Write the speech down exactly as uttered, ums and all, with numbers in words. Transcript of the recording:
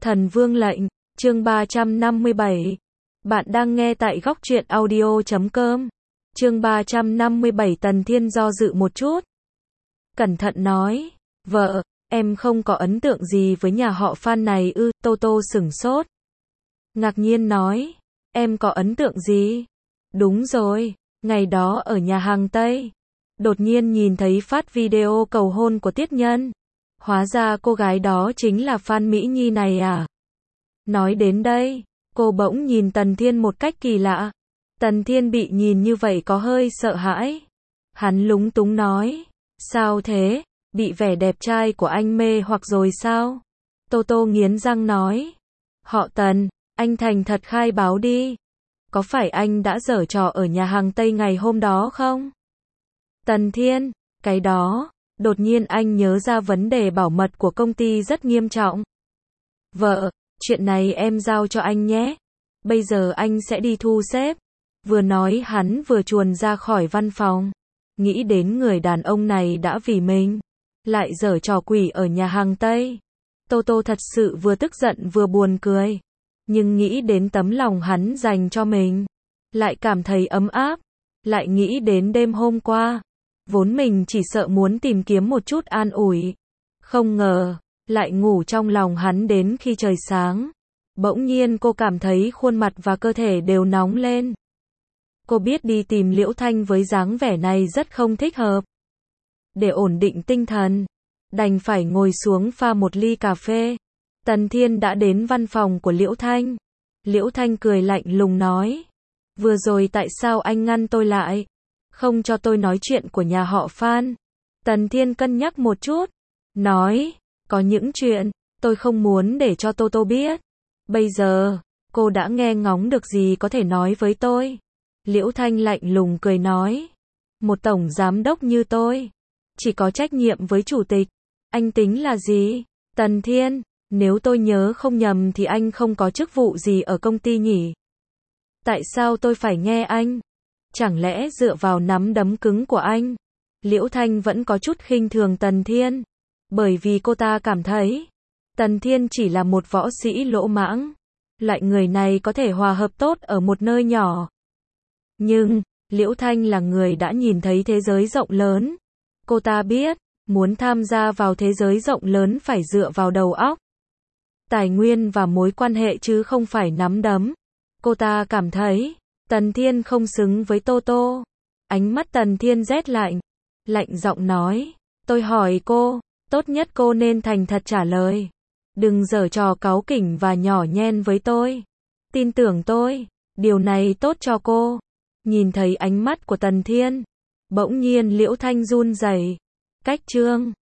Thần Vương lệnh, chương ba trăm năm mươi bảy. Bạn đang nghe tại góc truyện audio chấm com. Chương ba trăm năm mươi bảy. Tần Thiên do dự một chút. Cẩn thận nói, vợ, em không có ấn tượng gì với nhà họ Phan này ư? Tô Tô sửng sốt. Ngạc nhiên nói, em có ấn tượng gì? Đúng rồi, ngày đó ở nhà hàng Tây. Đột nhiên nhìn thấy phát video cầu hôn của Tiết Nhân. Hóa ra cô gái đó chính là Phan Mỹ Nhi này à? Nói đến đây, cô bỗng nhìn Tần Thiên một cách kỳ lạ. Tần Thiên bị nhìn như vậy có hơi sợ hãi. Hắn lúng túng nói, sao thế, bị vẻ đẹp trai của anh mê hoặc rồi sao? Tô Tô nghiến răng nói, họ Tần, anh thành thật khai báo đi. Có phải anh đã giở trò ở nhà hàng Tây ngày hôm đó không? Tần Thiên, cái đó, đột nhiên anh nhớ ra vấn đề bảo mật của công ty rất nghiêm trọng. Vợ, chuyện này em giao cho anh nhé. Bây giờ anh sẽ đi thu xếp. Vừa nói hắn vừa chuồn ra khỏi văn phòng. Nghĩ đến người đàn ông này đã vì mình lại giở trò quỷ ở nhà hàng Tây. Tô Tô thật sự vừa tức giận vừa buồn cười. Nhưng nghĩ đến tấm lòng hắn dành cho mình, lại cảm thấy ấm áp. Lại nghĩ đến đêm hôm qua, vốn mình chỉ sợ muốn tìm kiếm một chút an ủi. Không ngờ, lại ngủ trong lòng hắn đến khi trời sáng. Bỗng nhiên cô cảm thấy khuôn mặt và cơ thể đều nóng lên. Cô biết đi tìm Liễu Thanh với dáng vẻ này rất không thích hợp. Để ổn định tinh thần, đành phải ngồi xuống pha một ly cà phê. Tần Thiên đã đến văn phòng của Liễu Thanh. Liễu Thanh cười lạnh lùng nói, vừa rồi tại sao anh ngăn tôi lại? Không cho tôi nói chuyện của nhà họ Phan. Tần Thiên cân nhắc một chút, nói, có những chuyện, tôi không muốn để cho Tô Tô biết. Bây giờ, cô đã nghe ngóng được gì có thể nói với tôi? Liễu Thanh lạnh lùng cười nói, một tổng giám đốc như tôi, chỉ có trách nhiệm với chủ tịch. Anh tính là gì? Tần Thiên, nếu tôi nhớ không nhầm thì anh không có chức vụ gì ở công ty nhỉ? Tại sao tôi phải nghe anh? Chẳng lẽ dựa vào nắm đấm cứng của anh? Liễu Thanh vẫn có chút khinh thường Tần Thiên, bởi vì cô ta cảm thấy Tần Thiên chỉ là một võ sĩ lỗ mãng. Loại người này có thể hòa hợp tốt ở một nơi nhỏ. Nhưng, Liễu Thanh là người đã nhìn thấy thế giới rộng lớn. Cô ta biết, muốn tham gia vào thế giới rộng lớn phải dựa vào đầu óc, tài nguyên và mối quan hệ chứ không phải nắm đấm. Cô ta cảm thấy Tần Thiên không xứng với Tô Tô. Ánh mắt Tần Thiên rét lạnh, lạnh giọng nói, tôi hỏi cô, tốt nhất cô nên thành thật trả lời. Đừng giở trò cáu kỉnh và nhỏ nhen với tôi. Tin tưởng tôi, điều này tốt cho cô. Nhìn thấy ánh mắt của Tần Thiên, bỗng nhiên Liễu Thanh run rẩy. Cách chương